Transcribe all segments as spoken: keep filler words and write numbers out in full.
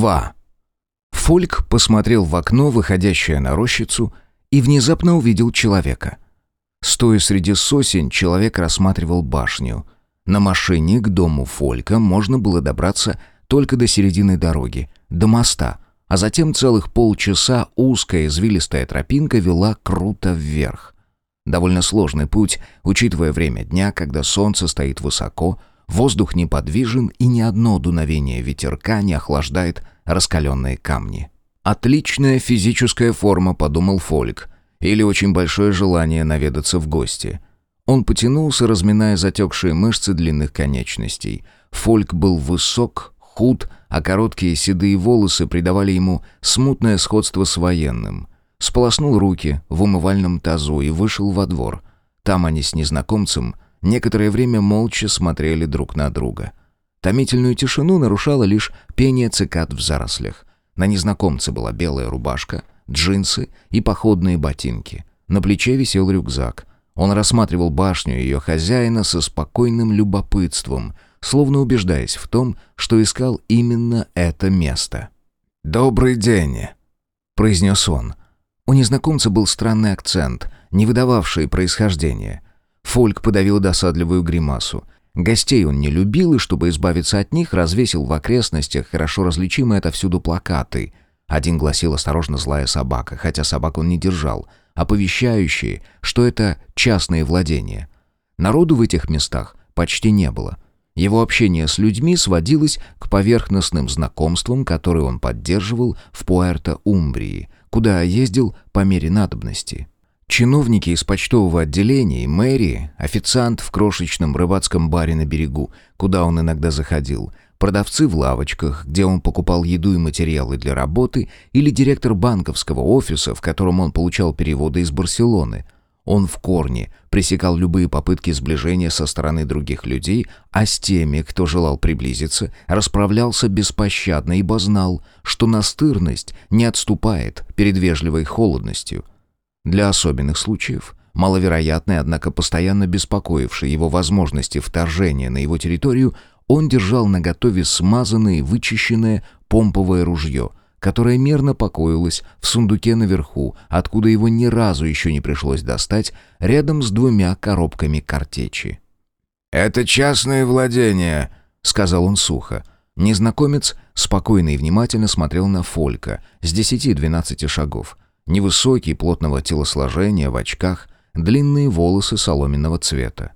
два. Фольк посмотрел в окно, выходящее на рощицу, и внезапно увидел человека. Стоя среди сосен, человек рассматривал башню. На машине к дому Фолька можно было добраться только до середины дороги, до моста, а затем целых полчаса узкая извилистая тропинка вела круто вверх. Довольно сложный путь, учитывая время дня, когда солнце стоит высоко, воздух неподвижен и ни одно дуновение ветерка не охлаждает раскаленные камни. «Отличная физическая форма», — подумал Фольк, или очень большое желание наведаться в гости. Он потянулся, разминая затекшие мышцы длинных конечностей. Фольк был высок, худ, а короткие седые волосы придавали ему смутное сходство с военным. Сполоснул руки в умывальном тазу и вышел во двор. Там они с незнакомцем некоторое время молча смотрели друг на друга. Томительную тишину нарушало лишь пение цикад в зарослях. На незнакомце была белая рубашка, джинсы и походные ботинки. На плече висел рюкзак. Он рассматривал башню ее хозяина со спокойным любопытством, словно убеждаясь в том, что искал именно это место. «Добрый день», — произнес он. У незнакомца был странный акцент, не выдававший происхождения. Фольк подавил досадливую гримасу. Гостей он не любил, и, чтобы избавиться от них, развесил в окрестностях хорошо различимые отовсюду плакаты. Один гласил «Осторожно, злая собака», хотя собак он не держал, оповещающие, что это частные владения. Народу в этих местах почти не было. Его общение с людьми сводилось к поверхностным знакомствам, которые он поддерживал в Пуэрто-Умбрии, куда ездил по мере надобности. Чиновники из почтового отделения, мэрии, официант в крошечном рыбацком баре на берегу, куда он иногда заходил, продавцы в лавочках, где он покупал еду и материалы для работы, или директор банковского офиса, в котором он получал переводы из Барселоны. Он в корне пресекал любые попытки сближения со стороны других людей, а с теми, кто желал приблизиться, расправлялся беспощадно, ибо знал, что настырность не отступает перед вежливой холодностью. Для особенных случаев, маловероятной, однако постоянно беспокоившей его возможности вторжения на его территорию, он держал наготове смазанное и вычищенное помповое ружье, которое мерно покоилось в сундуке наверху, откуда его ни разу еще не пришлось достать, рядом с двумя коробками картечи. «Это частное владение», — сказал он сухо. Незнакомец спокойно и внимательно смотрел на Фолька с десяти-двенадцати шагов. Невысокий, плотного телосложения, в очках, длинные волосы соломенного цвета.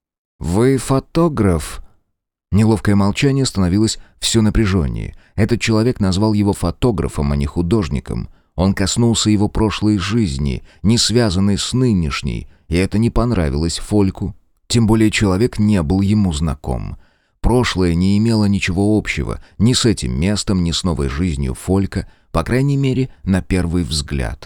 «Вы фотограф?» Неловкое молчание становилось все напряженнее. Этот человек назвал его фотографом, а не художником. Он коснулся его прошлой жизни, не связанной с нынешней, и это не понравилось Фольку. Тем более человек не был ему знаком. Прошлое не имело ничего общего ни с этим местом, ни с новой жизнью Фолька, по крайней мере, на первый взгляд.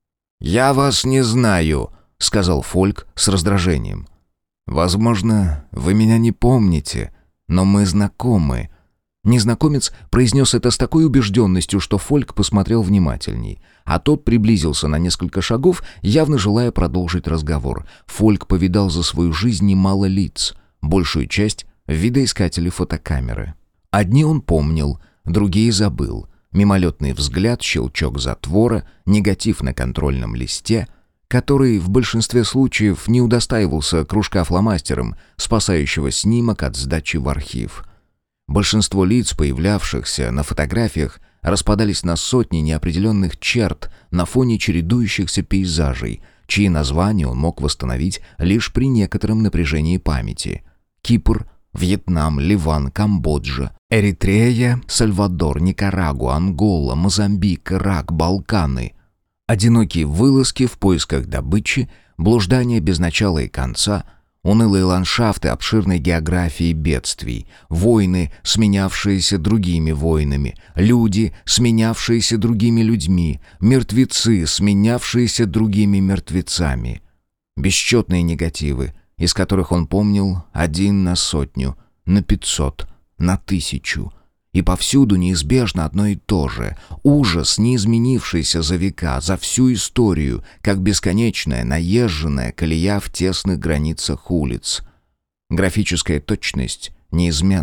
«Я вас не знаю», — сказал Фольк с раздражением. «Возможно, вы меня не помните, но мы знакомы». Незнакомец произнес это с такой убежденностью, что Фольк посмотрел внимательней, а тот приблизился на несколько шагов, явно желая продолжить разговор. Фольк повидал за свою жизнь немало лиц, большую часть — видоискатели фотокамеры. Одни он помнил, другие забыл. Мимолетный взгляд, щелчок затвора, негатив на контрольном листе, который в большинстве случаев не удостаивался кружка фломастером, спасающего снимок от сдачи в архив. Большинство лиц, появлявшихся на фотографиях, распадались на сотни неопределенных черт на фоне чередующихся пейзажей, чьи названия он мог восстановить лишь при некотором напряжении памяти. Кипр, Вьетнам, Ливан, Камбоджа, Эритрея, Сальвадор, Никарагуа, Ангола, Мозамбик, Ирак, Балканы. Одинокие вылазки в поисках добычи, блуждания без начала и конца, унылые ландшафты обширной географии бедствий, войны, сменявшиеся другими войнами, люди, сменявшиеся другими людьми, мертвецы, сменявшиеся другими мертвецами. Бесчетные негативы, из которых он помнил один на сотню, на пятьсот, на тысячу. И повсюду неизбежно одно и то же. Ужас, не изменившийся за века, за всю историю, как бесконечная, наезженная колея в тесных границах улиц. Графическая точность неизменна.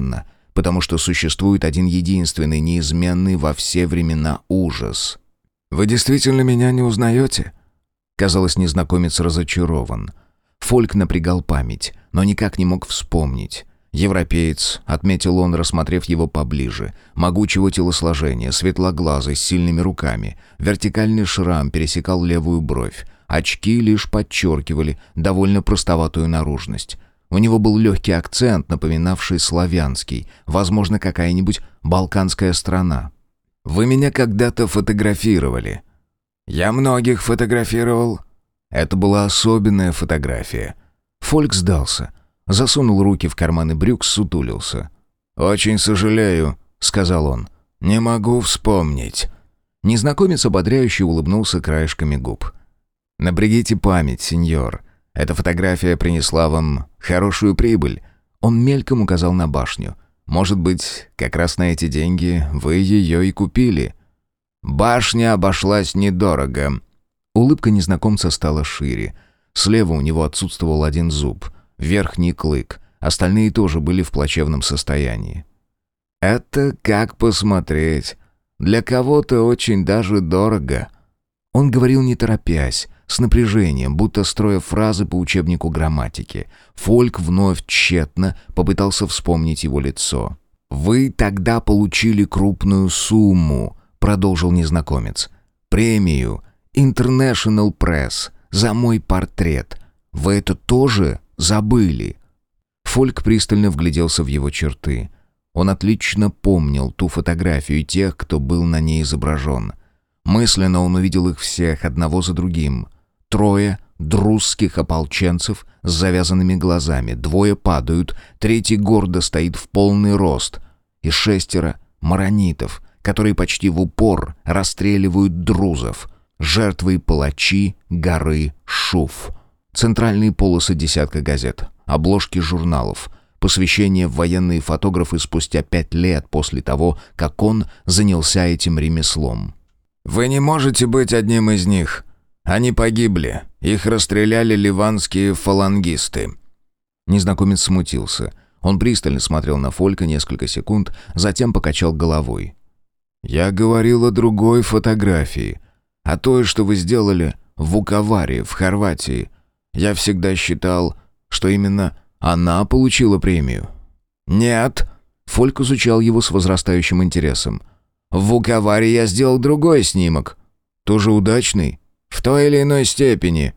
потому что существует один единственный, неизменный во все времена ужас. «Вы действительно меня не узнаете?» Казалось, незнакомец разочарован. Фольк напрягал память, но никак не мог вспомнить. «Европеец», — отметил он, рассмотрев его поближе, могучего телосложения, светлоглазый, с сильными руками. Вертикальный шрам пересекал левую бровь. Очки лишь подчеркивали довольно простоватую наружность. У него был легкий акцент, напоминавший славянский, возможно, какая-нибудь балканская страна. «Вы меня когда-то фотографировали». «Я многих фотографировал». Это была особенная фотография. Фольк сдался. Засунул руки в карманы брюк, сутулился. «Очень сожалею», — сказал он. «Не могу вспомнить». Незнакомец ободряюще улыбнулся краешками губ. «Напрягите память, сеньор. Эта фотография принесла вам хорошую прибыль». Он мельком указал на башню. «Может быть, как раз на эти деньги вы ее и купили». «Башня обошлась недорого». Улыбка незнакомца стала шире. Слева у него отсутствовал один зуб, верхний клык. Остальные тоже были в плачевном состоянии. «Это как посмотреть. Для кого-то очень даже дорого». Он говорил не торопясь, с напряжением, будто строя фразы по учебнику грамматики. Фольк вновь тщетно попытался вспомнить его лицо. «Вы тогда получили крупную сумму», — продолжил незнакомец. «Премию International Press за мой портрет. Вы это тоже забыли?» Фольк пристально вгляделся в его черты. Он отлично помнил ту фотографию и тех, кто был на ней изображен. Мысленно он увидел их всех, одного за другим. Трое друзских ополченцев с завязанными глазами, двое падают, третий гордо стоит в полный рост. И шестеро маронитов, которые почти в упор расстреливают друзов. Жертвы и палачи горы Шуф. Центральные полосы десятка газет, обложки журналов, посвящение в военные фотографы спустя пять лет после того, как он занялся этим ремеслом. «Вы не можете быть одним из них. Они погибли. Их расстреляли ливанские фалангисты». Незнакомец смутился. Он пристально смотрел на Фолька несколько секунд, затем покачал головой. «Я говорил о другой фотографии. О той, что вы сделали в Вуковаре, в Хорватии. Я всегда считал, что именно она получила премию». «Нет». Фольк изучал его с возрастающим интересом. «В Вуковаре я сделал другой снимок. Тоже удачный? В той или иной степени.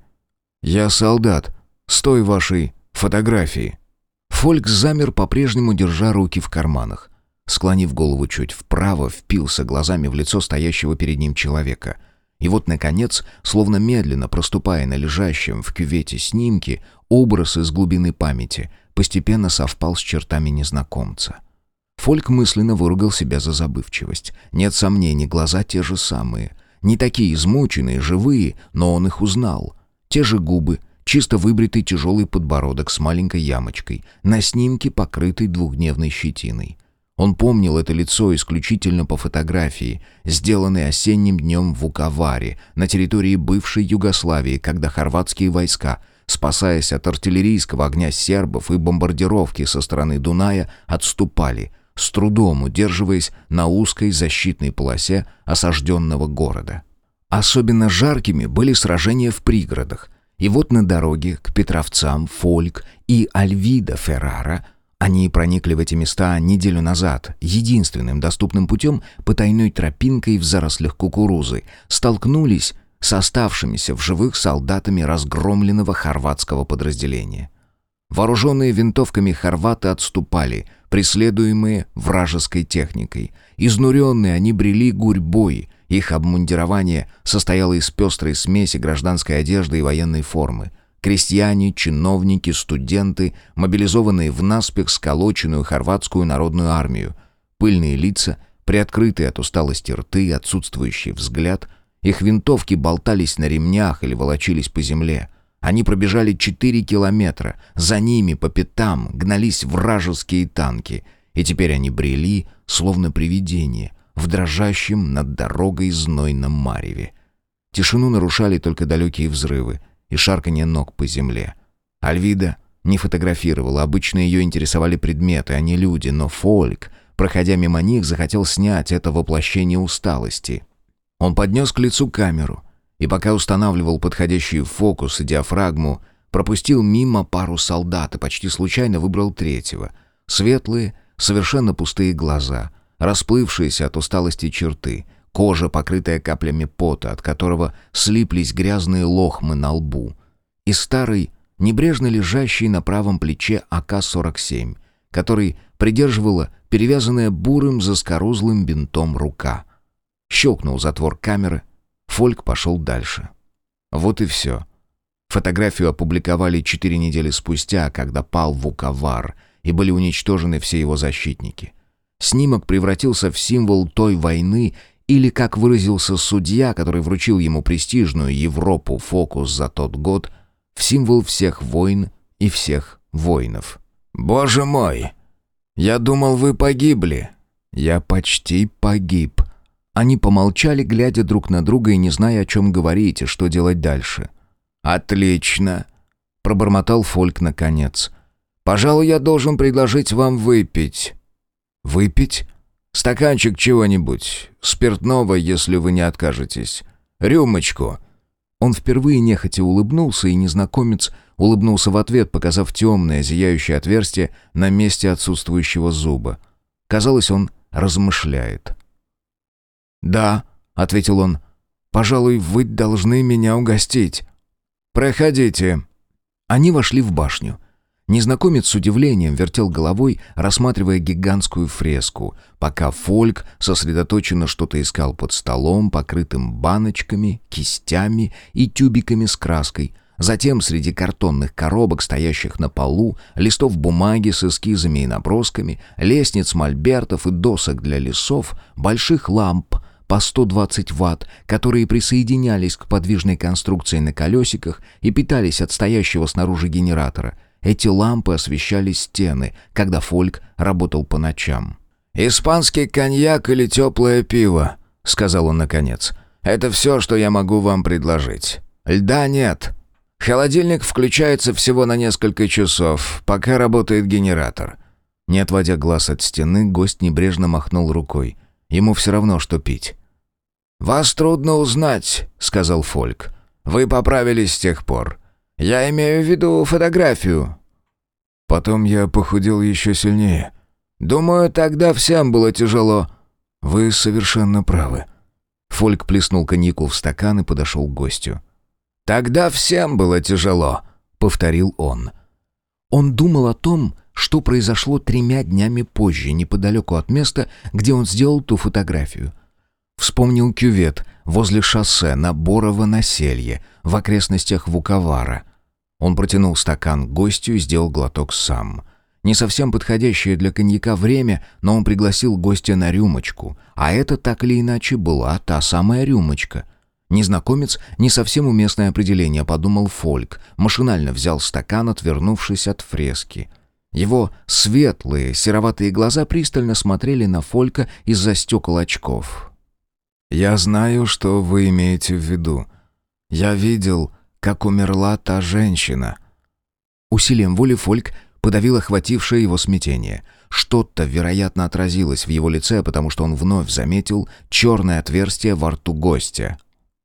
Я солдат с той вашей фотографии». Фольк замер, по-прежнему держа руки в карманах. Склонив голову чуть вправо, впился глазами в лицо стоящего перед ним человека. И вот, наконец, словно медленно проступая на лежащем в кювете снимке, образ из глубины памяти постепенно совпал с чертами незнакомца. Фольк мысленно выругал себя за забывчивость. Нет сомнений, глаза те же самые. Не такие измученные, живые, но он их узнал. Те же губы, чисто выбритый тяжелый подбородок с маленькой ямочкой, на снимке покрытый двухдневной щетиной. Он помнил это лицо исключительно по фотографии, сделанной осенним днем в Вуковаре, на территории бывшей Югославии, когда хорватские войска, спасаясь от артиллерийского огня сербов и бомбардировки со стороны Дуная, отступали, с трудом удерживаясь на узкой защитной полосе осажденного города. Особенно жаркими были сражения в пригородах. И вот на дороге к Петровцам Фольк и Альвида Феррара, они проникли в эти места неделю назад, единственным доступным путем, потайной тропинкой в зарослях кукурузы, столкнулись с оставшимися в живых солдатами разгромленного хорватского подразделения. Вооруженные винтовками хорваты отступали, преследуемые вражеской техникой. Изнуренные они брели гурьбой, их обмундирование состояло из пестрой смеси гражданской одежды и военной формы. Крестьяне, чиновники, студенты, мобилизованные в наспех сколоченную хорватскую народную армию. Пыльные лица, приоткрытые от усталости рты, отсутствующий взгляд. Их винтовки болтались на ремнях или волочились по земле. Они пробежали четыре километра. За ними по пятам гнались вражеские танки. И теперь они брели, словно привидения, в дрожащем над дорогой знойном мареве. Тишину нарушали только далекие взрывы и шарканье ног по земле. Альвида не фотографировала, обычно ее интересовали предметы, а не люди, но Фольк, проходя мимо них, захотел снять это воплощение усталости. Он поднес к лицу камеру, и пока устанавливал подходящий фокус и диафрагму, пропустил мимо пару солдат и почти случайно выбрал третьего. Светлые, совершенно пустые глаза, расплывшиеся от усталости черты, кожа, покрытая каплями пота, от которого слиплись грязные лохмы на лбу, и старый, небрежно лежащий на правом плече А К сорок семь, который придерживала перевязанная бурым заскорузлым бинтом рука. Щелкнул затвор камеры. Фольк пошел дальше. Вот и все. Фотографию опубликовали четыре недели спустя, когда пал Вуковар, и были уничтожены все его защитники. Снимок превратился в символ той войны, или, как выразился судья, который вручил ему престижную Европу фокус за тот год, в символ всех войн и всех воинов. «Боже мой! Я думал, вы погибли!» «Я почти погиб». Они помолчали, глядя друг на друга и не зная, о чем говорить и что делать дальше. «Отлично!» — пробормотал Фольк наконец. «Пожалуй, я должен предложить вам выпить». «Выпить?» «Стаканчик чего-нибудь. Спиртного, если вы не откажетесь. Рюмочку». Он впервые нехотя улыбнулся, и незнакомец улыбнулся в ответ, показав темное, зияющее отверстие на месте отсутствующего зуба. Казалось, он размышляет. «Да», — ответил он, — «пожалуй, вы должны меня угостить». «Проходите». Они вошли в башню. Незнакомец с удивлением вертел головой, рассматривая гигантскую фреску, пока Фольк сосредоточенно что-то искал под столом, покрытым баночками, кистями и тюбиками с краской. Затем среди картонных коробок, стоящих на полу, листов бумаги с эскизами и набросками, лестниц, мольбертов и досок для лесов, больших ламп по сто двадцать ватт, которые присоединялись к подвижной конструкции на колесиках и питались от стоящего снаружи генератора. Эти лампы освещали стены, когда Фольк работал по ночам. «Испанский коньяк или теплое пиво», — сказал он наконец. «Это все, что я могу вам предложить. Льда нет. Холодильник включается всего на несколько часов, пока работает генератор». Не отводя глаз от стены, гость небрежно махнул рукой. Ему все равно, что пить. «Вас трудно узнать», — сказал Фольк. «Вы поправились с тех пор. Я имею в виду фотографию». «Потом я похудел еще сильнее. Думаю, тогда всем было тяжело». «Вы совершенно правы». Фольк плеснул коньяку в стакан и подошел к гостю. «Тогда всем было тяжело», — повторил он. Он думал о том, что произошло тремя днями позже, неподалеку от места, где он сделал ту фотографию. Вспомнил кювет возле шоссе на Борово-Населье, в окрестностях Вуковара. Он протянул стакан к гостю и сделал глоток сам. Не совсем подходящее для коньяка время, но он пригласил гостя на рюмочку, а это так или иначе была та самая рюмочка. Незнакомец — не совсем уместное определение, подумал Фольк, машинально взял стакан, отвернувшись от фрески. Его светлые, сероватые глаза пристально смотрели на Фолька из-за стекол очков. «Я знаю, что вы имеете в виду. Я видел, как умерла та женщина». Усилием воли Фольк подавил охватившее его смятение. Что-то, вероятно, отразилось в его лице, потому что он вновь заметил черное отверстие во рту гостя.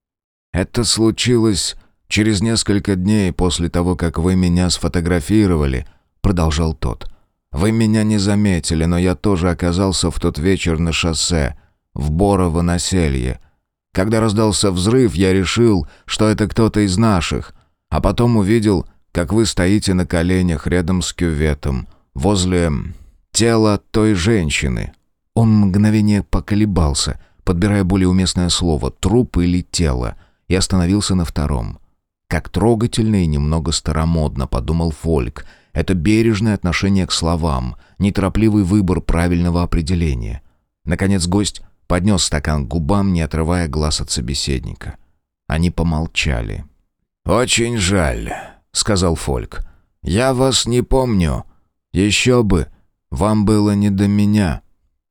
«Это случилось через несколько дней после того, как вы меня сфотографировали», — продолжал тот. «Вы меня не заметили, но я тоже оказался в тот вечер на шоссе, в Борово-Населье. Когда раздался взрыв, я решил, что это кто-то из наших, а потом увидел, как вы стоите на коленях рядом с кюветом, возле тела той женщины». Он мгновение поколебался, подбирая более уместное слово «труп» или «тело», и остановился на втором. «Как трогательно и немного старомодно», — подумал Фольк. «Это бережное отношение к словам, неторопливый выбор правильного определения». Наконец гость поднес стакан к губам, не отрывая глаз от собеседника. Они помолчали. «Очень жаль», — сказал Фольк. «Я вас не помню. Еще бы, вам было не до меня.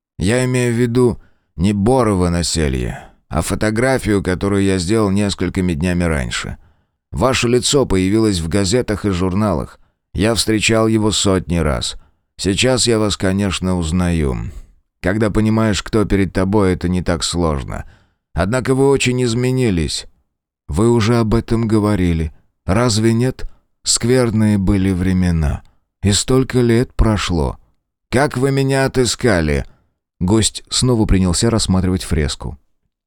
Я имею в виду не Борово-Населье, а фотографию, которую я сделал несколькими днями раньше. Ваше лицо появилось в газетах и журналах. Я встречал его сотни раз. Сейчас я вас, конечно, узнаю. Когда понимаешь, кто перед тобой, это не так сложно. Однако вы очень изменились». «Вы уже об этом говорили. Разве нет? Скверные были времена. И столько лет прошло. Как вы меня отыскали?» Гость снова принялся рассматривать фреску.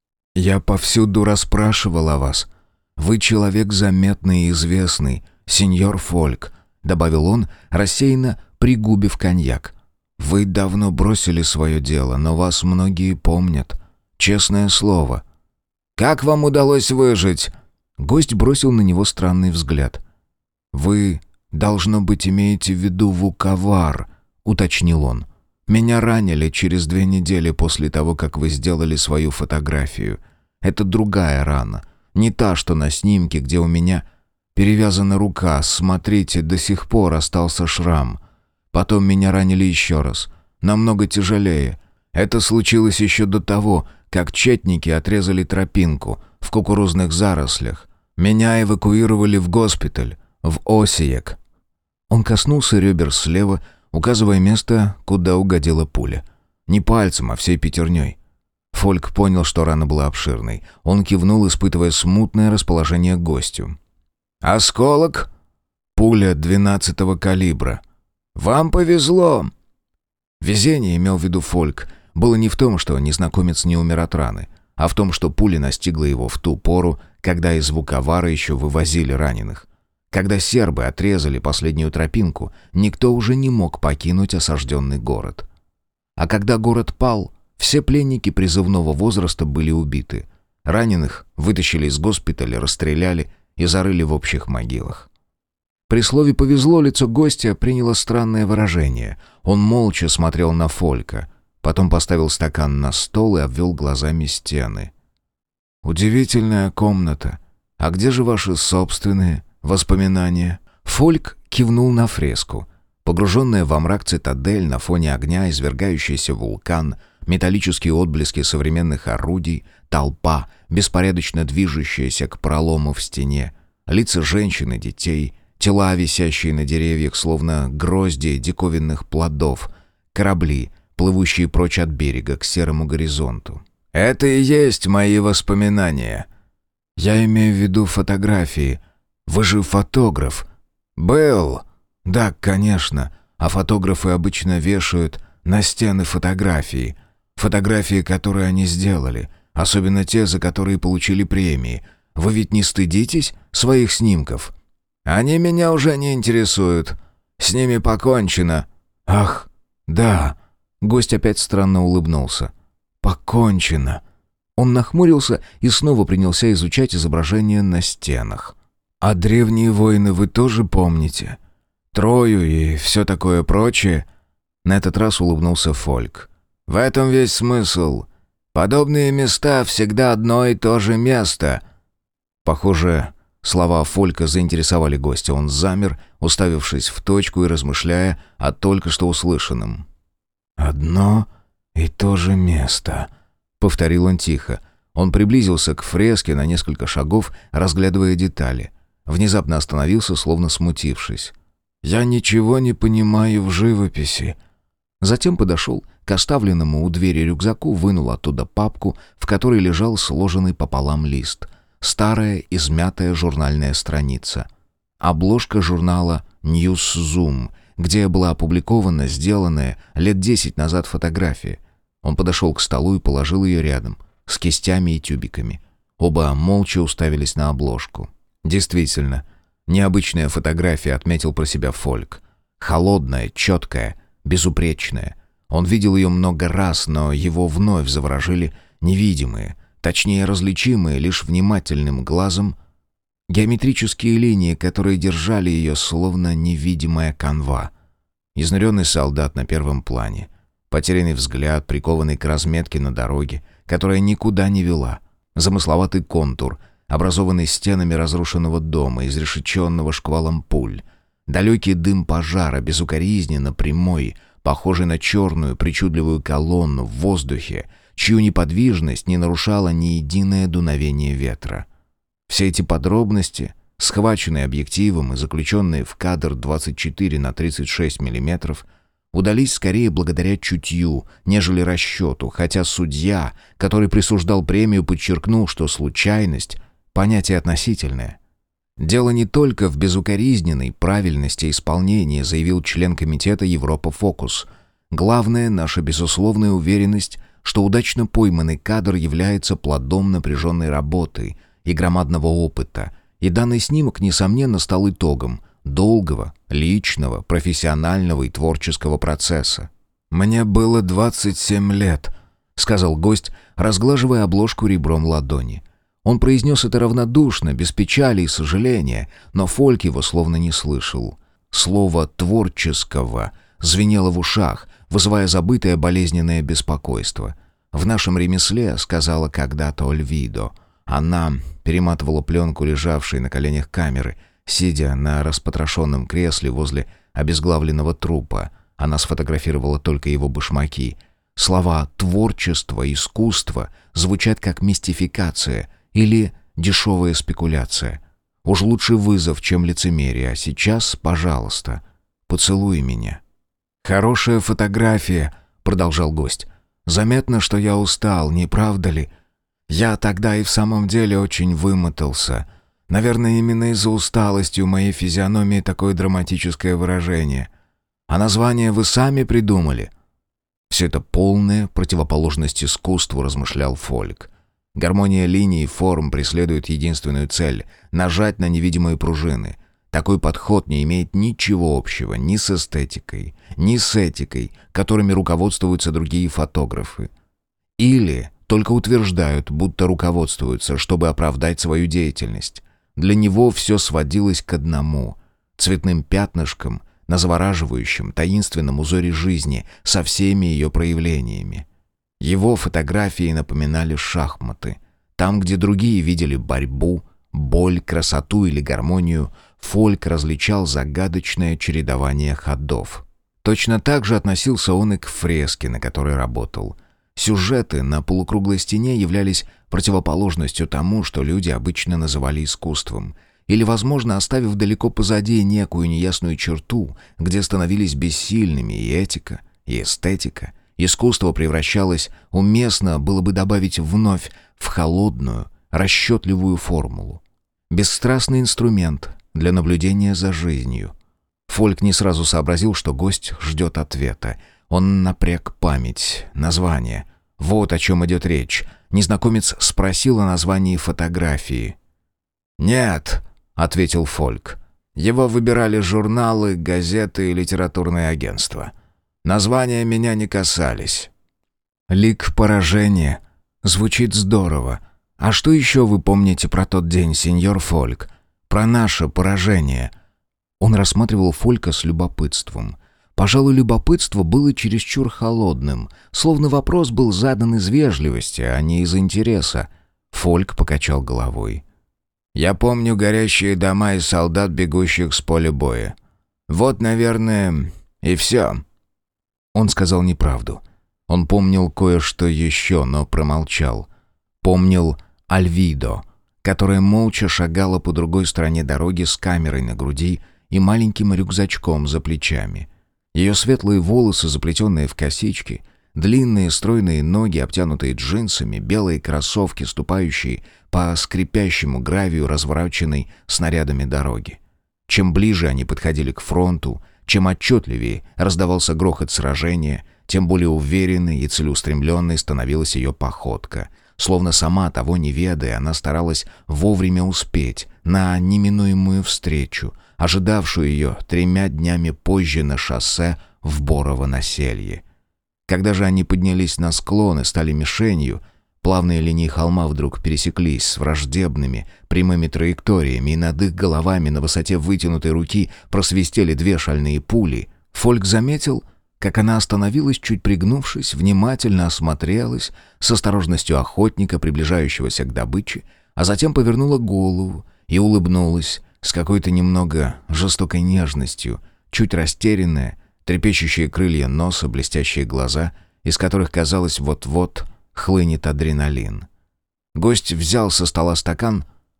«Я повсюду расспрашивал о вас. Вы человек заметный и известный, сеньор Фольк», — добавил он, рассеянно пригубив коньяк. «Вы давно бросили свое дело, но вас многие помнят. Честное слово». «Как вам удалось выжить?» Гость бросил на него странный взгляд. «Вы, должно быть, имеете в виду Вуковар», — уточнил он. «Меня ранили через две недели после того, как вы сделали свою фотографию. Это другая рана, не та, что на снимке, где у меня перевязана рука. Смотрите, до сих пор остался шрам. Потом меня ранили еще раз, намного тяжелее. Это случилось еще до того, как четники отрезали тропинку в кукурузных зарослях. Меня эвакуировали в госпиталь, в Осиек». Он коснулся ребер слева, указывая место, куда угодила пуля. Не пальцем, а всей пятерней. Фольк понял, что рана была обширной. Он кивнул, испытывая смутное расположение к гостю. «Осколок?» «Пуля двенадцатого калибра». «Вам повезло». Везение, имел в виду Фольк, было не в том, что незнакомец не умер от раны, а в том, что пуля настигла его в ту пору, когда из Вуковара еще вывозили раненых. Когда сербы отрезали последнюю тропинку, никто уже не мог покинуть осажденный город. А когда город пал, все пленники призывного возраста были убиты. Раненых вытащили из госпиталя, расстреляли и зарыли в общих могилах. При слове «повезло» лицо гостя приняло странное выражение. Он молча смотрел на Фолька, потом поставил стакан на стол и обвел глазами стены. «Удивительная комната. А где же ваши собственные воспоминания?» Фольк кивнул на фреску. Погруженная во мрак цитадель, на фоне огня извергающийся вулкан, металлические отблески современных орудий, толпа, беспорядочно движущаяся к пролому в стене, лица женщин и детей, тела, висящие на деревьях, словно грозди диковинных плодов, корабли, плывущие прочь от берега к серому горизонту. «Это и есть мои воспоминания». «Я имею в виду фотографии. Вы же фотограф». «Был». «Да, конечно. А фотографы обычно вешают на стены фотографии. Фотографии, которые они сделали. Особенно те, за которые получили премии. Вы ведь не стыдитесь своих снимков?» «Они меня уже не интересуют. С ними покончено». «Ах, да». Гость опять странно улыбнулся. «Покончено». Он нахмурился и снова принялся изучать изображения на стенах. «А древние войны вы тоже помните? Трою и все такое прочее?» На этот раз улыбнулся Фольк. «В этом весь смысл. Подобные места всегда одно и то же место». Похоже, слова Фолька заинтересовали гостя. Он замер, уставившись в точку и размышляя о только что услышанном. «Одно и то же место», — повторил он тихо. Он приблизился к фреске на несколько шагов, разглядывая детали. Внезапно остановился, словно смутившись. «Я ничего не понимаю в живописи». Затем подошел к оставленному у двери рюкзаку, вынул оттуда папку, в которой лежал сложенный пополам лист. Старая, измятая журнальная страница. Обложка журнала «Ньюс-Зум», где была опубликована сделанная лет десять назад фотография. Он подошел к столу и положил ее рядом, с кистями и тюбиками. Оба молча уставились на обложку. Действительно, необычная фотография, отметил про себя Фольк. Холодная, четкая, безупречная. Он видел ее много раз, но его вновь заворожили невидимые, точнее различимые лишь внимательным глазом, геометрические линии, которые держали ее словно невидимая канва. Изнуренный солдат на первом плане. Потерянный взгляд, прикованный к разметке на дороге, которая никуда не вела. Замысловатый контур, образованный стенами разрушенного дома, изрешеченного шквалом пуль. Далекий дым пожара, безукоризненно прямой, похожий на черную причудливую колонну в воздухе, чью неподвижность не нарушало ни единое дуновение ветра. Все эти подробности схваченные объективом и заключенные в кадр двадцать четыре на тридцать шесть миллиметров, удались скорее благодаря чутью, нежели расчету, хотя судья, который присуждал премию, подчеркнул, что случайность — понятие относительное. «Дело не только в безукоризненной правильности исполнения», заявил член комитета «Европа Фокус». «Главное — наша безусловная уверенность, что удачно пойманный кадр является плодом напряженной работы и громадного опыта, и данный снимок, несомненно, стал итогом долгого, личного, профессионального и творческого процесса». «Мне было двадцать семь лет», — сказал гость, разглаживая обложку ребром ладони. Он произнес это равнодушно, без печали и сожаления, но Фольк его словно не слышал. Слово «творческого» звенело в ушах, вызывая забытое болезненное беспокойство. «В нашем ремесле», — сказала когда-то Ольвидо. Она перематывала пленку, лежавшей на коленях камеры, сидя на распотрошенном кресле возле обезглавленного трупа. Она сфотографировала только его башмаки. Слова «творчество», «искусство» звучат как мистификация или дешевая спекуляция. Уж лучше вызов, чем лицемерие. А сейчас, пожалуйста, поцелуй меня. «Хорошая фотография», — продолжал гость. «Заметно, что я устал, не правда ли? Я тогда и в самом деле очень вымотался. Наверное, именно из-за усталости у моей физиономии такое драматическое выражение. А название вы сами придумали?» «Все это полная противоположность искусству», — размышлял Фольк. Гармония линий и форм преследует единственную цель — нажать на невидимые пружины. Такой подход не имеет ничего общего ни с эстетикой, ни с этикой, которыми руководствуются другие фотографы. Или только утверждают, будто руководствуются, чтобы оправдать свою деятельность. Для него все сводилось к одному — цветным пятнышкам на завораживающем, таинственном узоре жизни со всеми ее проявлениями. Его фотографии напоминали шахматы. Там, где другие видели борьбу, боль, красоту или гармонию, Фольк различал загадочное чередование ходов. Точно так же относился он и к фреске, на которой работал. Сюжеты на полукруглой стене являлись противоположностью тому, что люди обычно называли искусством. Или, возможно, оставив далеко позади некую неясную черту, где становились бессильными и этика, и эстетика, искусство превращалось, уместно было бы добавить вновь, в холодную, расчетливую формулу. Бесстрастный инструмент для наблюдения за жизнью. Фольк не сразу сообразил, что гость ждет ответа. Он напряг память, название. Вот о чем идет речь. Незнакомец спросил о названии фотографии. «Нет», — ответил Фольк. «Его выбирали журналы, газеты и литературные агентства. Названия меня не касались». «Лик поражения. Звучит здорово. А что еще вы помните про тот день, сеньор Фольк? Про наше поражение?» Он рассматривал Фолька с любопытством. Пожалуй, любопытство было чересчур холодным, словно вопрос был задан из вежливости, а не из интереса. Фольк покачал головой. «Я помню горящие дома и солдат, бегущих с поля боя. Вот, наверное, и все». Он сказал неправду. Он помнил кое-что еще, но промолчал. Помнил Ольвидо, которая молча шагала по другой стороне дороги с камерой на груди и маленьким рюкзачком за плечами. Ее светлые волосы, заплетенные в косички, длинные стройные ноги, обтянутые джинсами, белые кроссовки, ступающие по скрипящему гравию развороченной снарядами дороги. Чем ближе они подходили к фронту, чем отчетливее раздавался грохот сражения, тем более уверенной и целеустремленной становилась ее походка. Словно сама того не ведая, она старалась вовремя успеть на неминуемую встречу, ожидавшую ее тремя днями позже на шоссе в Борово-Населье. Когда же они поднялись на склон и стали мишенью, плавные линии холма вдруг пересеклись с враждебными прямыми траекториями, и над их головами на высоте вытянутой руки просвистели две шальные пули. Фольк заметил, как она остановилась, чуть пригнувшись, внимательно осмотрелась с осторожностью охотника, приближающегося к добыче, а затем повернула голову и улыбнулась с какой-то немного жестокой нежностью, чуть растерянная, трепещущие крылья носа, блестящие глаза, из которых, казалось, вот-вот хлынет адреналин. Гость взял со стола стакан,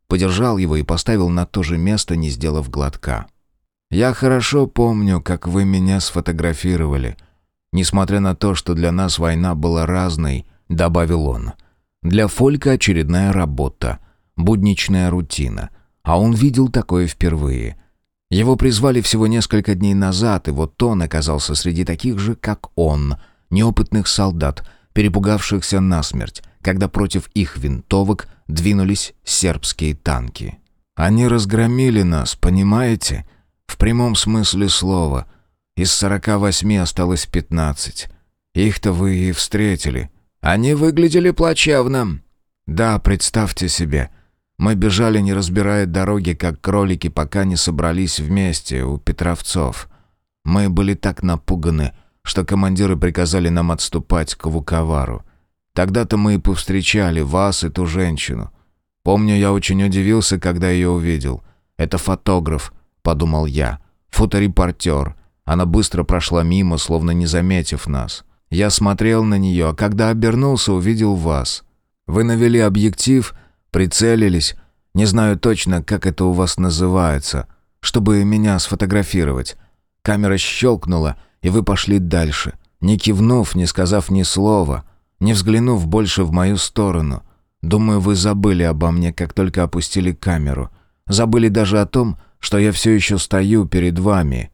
подержал его и поставил на то же место, не сделав глотка. «Я хорошо помню, как вы меня сфотографировали. Несмотря на то, что для нас война была разной», — добавил он. Для Фолька очередная работа, будничная рутина. А он видел такое впервые. Его призвали всего несколько дней назад, и вот он оказался среди таких же, как он, неопытных солдат, перепугавшихся насмерть, когда против их винтовок двинулись сербские танки. «Они разгромили нас, понимаете? В прямом смысле слова. Из сорока восьми осталось пятнадцать. Их-то вы и встретили. Они выглядели плачевно. Да, представьте себе. Мы бежали, не разбирая дороги, как кролики, пока не собрались вместе у Петровцов. Мы были так напуганы, что командиры приказали нам отступать к Вуковару. Тогда-то мы и повстречали вас и ту женщину. Помню, я очень удивился, когда ее увидел. Это фотограф, подумал я, фоторепортер. Она быстро прошла мимо, словно не заметив нас. Я смотрел на нее, а когда обернулся, увидел вас. Вы навели объектив, прицелились, не знаю точно, как это у вас называется, чтобы меня сфотографировать. Камера щелкнула, и вы пошли дальше, не кивнув, не сказав ни слова, не взглянув больше в мою сторону. Думаю, вы забыли обо мне, как только опустили камеру. Забыли даже о том, что я все еще стою перед вами».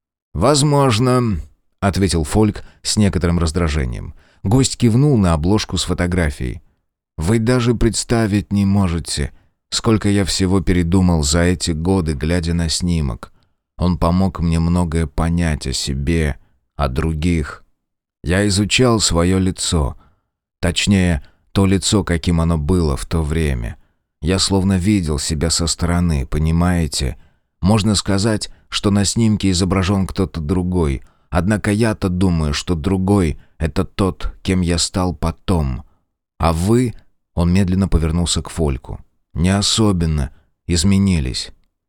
«Возможно», — ответил Фольк с некоторым раздражением. Гость кивнул на обложку с фотографией. «Вы даже представить не можете, сколько я всего передумал за эти годы, глядя на снимок. Он помог мне многое понять о себе, о других. Я изучал свое лицо. Точнее, то лицо, каким оно было в то время. Я словно видел себя со стороны, понимаете? Можно сказать, что на снимке изображен кто-то другой. Однако я-то думаю, что другой — это тот, кем я стал потом. А вы...» — он медленно повернулся к Фольку. «Не особенно изменились».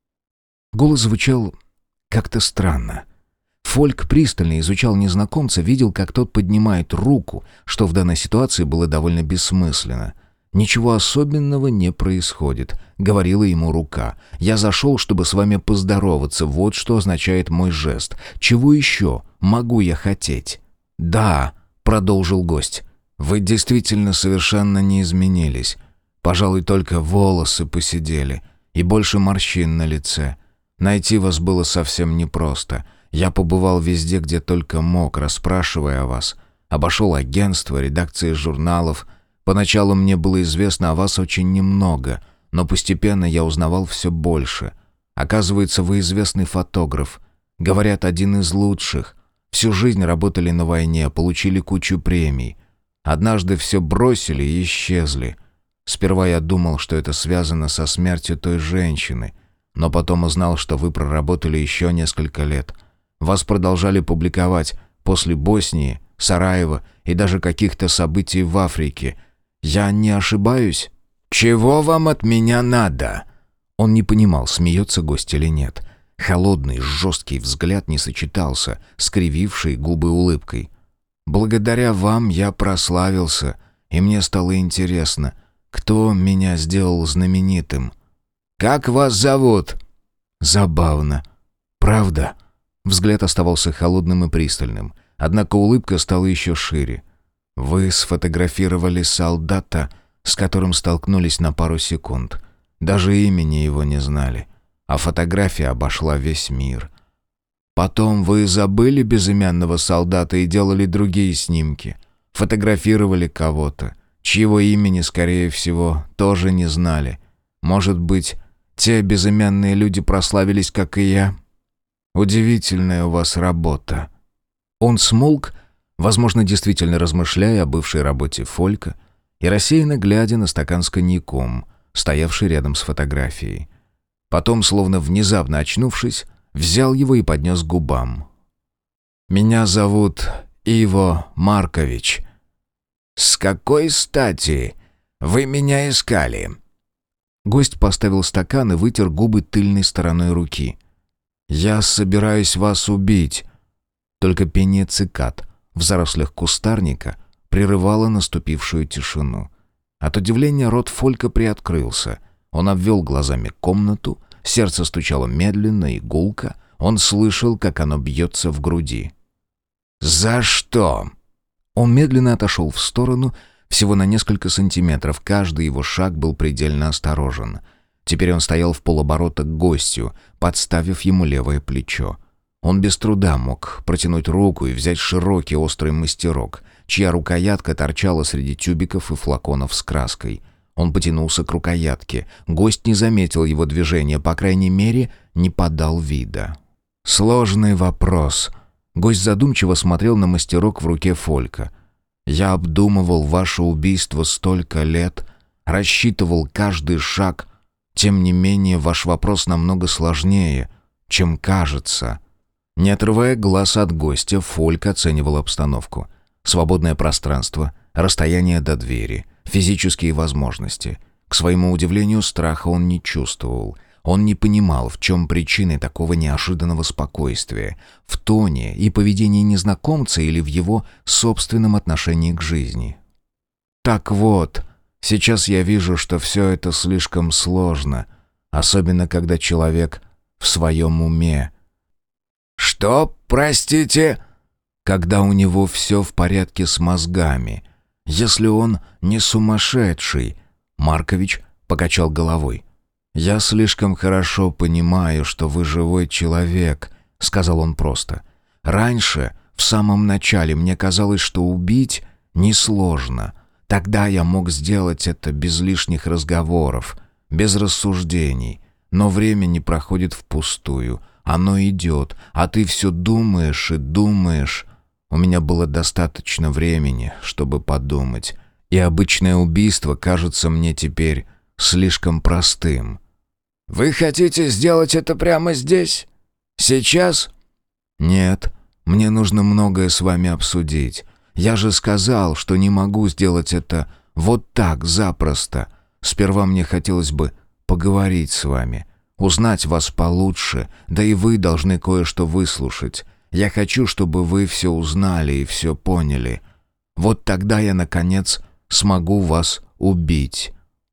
Голос звучал как-то странно. Фольк пристально изучал незнакомца, видел, как тот поднимает руку, что в данной ситуации было довольно бессмысленно. «Ничего особенного не происходит», — говорила ему рука. «Я зашел, чтобы с вами поздороваться, вот что означает мой жест. Чего еще могу я хотеть?» «Да», — продолжил гость, — «вы действительно совершенно не изменились. Пожалуй, только волосы поседели и больше морщин на лице. Найти вас было совсем непросто. Я побывал везде, где только мог, расспрашивая о вас. Обошел агентства, редакции журналов. Поначалу мне было известно о вас очень немного, но постепенно я узнавал все больше. Оказывается, вы известный фотограф. Говорят, один из лучших. Всю жизнь работали на войне, получили кучу премий. Однажды все бросили и исчезли. Сперва я думал, что это связано со смертью той женщины, но потом узнал, что вы проработали еще несколько лет. Вас продолжали публиковать после Боснии, Сараева и даже каких-то событий в Африке. Я не ошибаюсь?» «Чего вам от меня надо?» Он не понимал, смеется гость или нет. Холодный, жесткий взгляд не сочетался с кривившей губы улыбкой. «Благодаря вам я прославился, и мне стало интересно, кто меня сделал знаменитым». «Как вас зовут?» «Забавно. Правда?» Взгляд оставался холодным и пристальным, однако улыбка стала еще шире. «Вы сфотографировали солдата, с которым столкнулись на пару секунд. Даже имени его не знали, а фотография обошла весь мир. Потом вы забыли безымянного солдата и делали другие снимки, фотографировали кого-то, чьего имени, скорее всего, тоже не знали. Может быть, те безымянные люди прославились, как и я? Удивительная у вас работа». Он смолк, возможно, действительно размышляя о бывшей работе Фолька и рассеянно глядя на стакан с коньяком, стоявший рядом с фотографией. Потом, словно внезапно очнувшись, взял его и поднес к губам. «Меня зовут Иво Маркович». «С какой стати вы меня искали?» Гость поставил стакан и вытер губы тыльной стороной руки. «Я собираюсь вас убить». Только пение цикад в зарослях кустарника прерывало наступившую тишину. От удивления рот Фолька приоткрылся. Он обвел глазами комнату, сердце стучало медленно и гулко, он слышал, как оно бьется в груди. «За что?» Он медленно отошел в сторону, всего на несколько сантиметров, каждый его шаг был предельно осторожен. Теперь он стоял в полоборота к гостю, подставив ему левое плечо. Он без труда мог протянуть руку и взять широкий острый мастерок, чья рукоятка торчала среди тюбиков и флаконов с краской. Он потянулся к рукоятке. Гость не заметил его движения, по крайней мере, не подал вида. «Сложный вопрос». Гость задумчиво смотрел на мастерок в руке Фолька. «Я обдумывал ваше убийство столько лет, рассчитывал каждый шаг. Тем не менее, ваш вопрос намного сложнее, чем кажется». Не отрывая глаз от гостя, Фольк оценивал обстановку. Свободное пространство, расстояние до двери, физические возможности. К своему удивлению, страха он не чувствовал. Он не понимал, в чем причины такого неожиданного спокойствия, в тоне и поведении незнакомца или в его собственном отношении к жизни. «Так вот, сейчас я вижу, что все это слишком сложно, особенно когда человек в своем уме». «Что, простите?» «Когда у него все в порядке с мозгами. Если он не сумасшедший». Маркович покачал головой. «Я слишком хорошо понимаю, что вы живой человек», — сказал он просто. «Раньше, в самом начале, мне казалось, что убить несложно. Тогда я мог сделать это без лишних разговоров, без рассуждений. Но время не проходит впустую. Оно идет, а ты все думаешь и думаешь. У меня было достаточно времени, чтобы подумать. И обычное убийство кажется мне теперь слишком простым». «Вы хотите сделать это прямо здесь? Сейчас?» «Нет, мне нужно многое с вами обсудить. Я же сказал, что не могу сделать это вот так запросто. Сперва мне хотелось бы поговорить с вами, узнать вас получше, да и вы должны кое-что выслушать. Я хочу, чтобы вы все узнали и все поняли. Вот тогда я, наконец, смогу вас убить».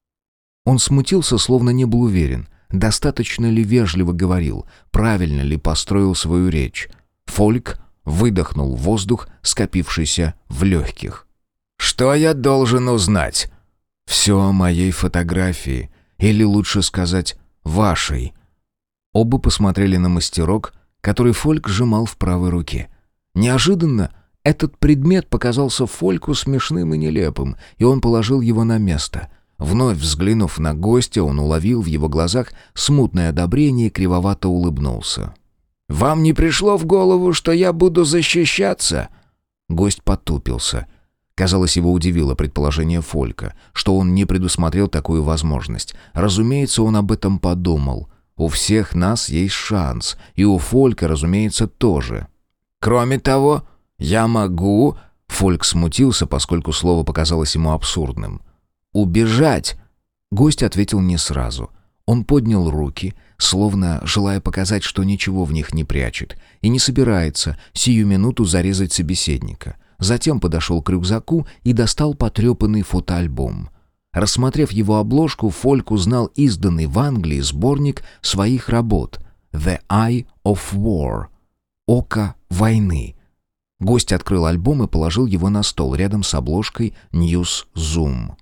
Он смутился, словно не был уверен, достаточно ли вежливо говорил, правильно ли построил свою речь. Фольк выдохнул воздух, скопившийся в легких. «Что я должен узнать?» «Все о моей фотографии, или лучше сказать, вашей». Оба посмотрели на мастерок, который Фольк сжимал в правой руке. Неожиданно этот предмет показался Фольку смешным и нелепым, и он положил его на место. Вновь взглянув на гостя, он уловил в его глазах смутное одобрение и кривовато улыбнулся. «Вам не пришло в голову, что я буду защищаться?» Гость потупился. Казалось, его удивило предположение Фолька, что он не предусмотрел такую возможность. Разумеется, он об этом подумал. У всех нас есть шанс, и у Фолька, разумеется, тоже. «Кроме того, я могу...» Фольк смутился, поскольку слово показалось ему абсурдным. «Убежать!» Гость ответил не сразу. Он поднял руки, словно желая показать, что ничего в них не прячет, и не собирается сию минуту зарезать собеседника. Затем подошел к рюкзаку и достал потрепанный фотоальбом. Рассмотрев его обложку, Фольк узнал изданный в Англии сборник своих работ «The Eye of War» — «Око войны». Гость открыл альбом и положил его на стол рядом с обложкой «News Zoom».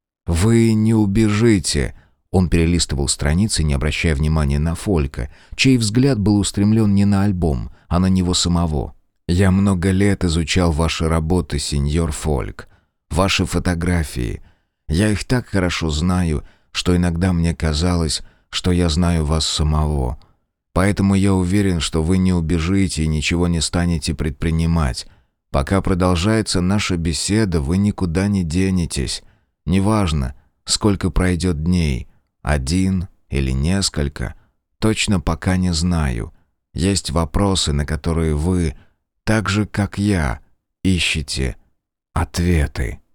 «Вы не убежите!» Он перелистывал страницы, не обращая внимания на Фолька, чей взгляд был устремлен не на альбом, а на него самого. «Я много лет изучал ваши работы, сеньор Фольк. Ваши фотографии. Я их так хорошо знаю, что иногда мне казалось, что я знаю вас самого. Поэтому я уверен, что вы не убежите и ничего не станете предпринимать. Пока продолжается наша беседа, вы никуда не денетесь. Неважно, сколько пройдет дней, один или несколько, точно пока не знаю. Есть вопросы, на которые вы, так же как я, ищете ответы».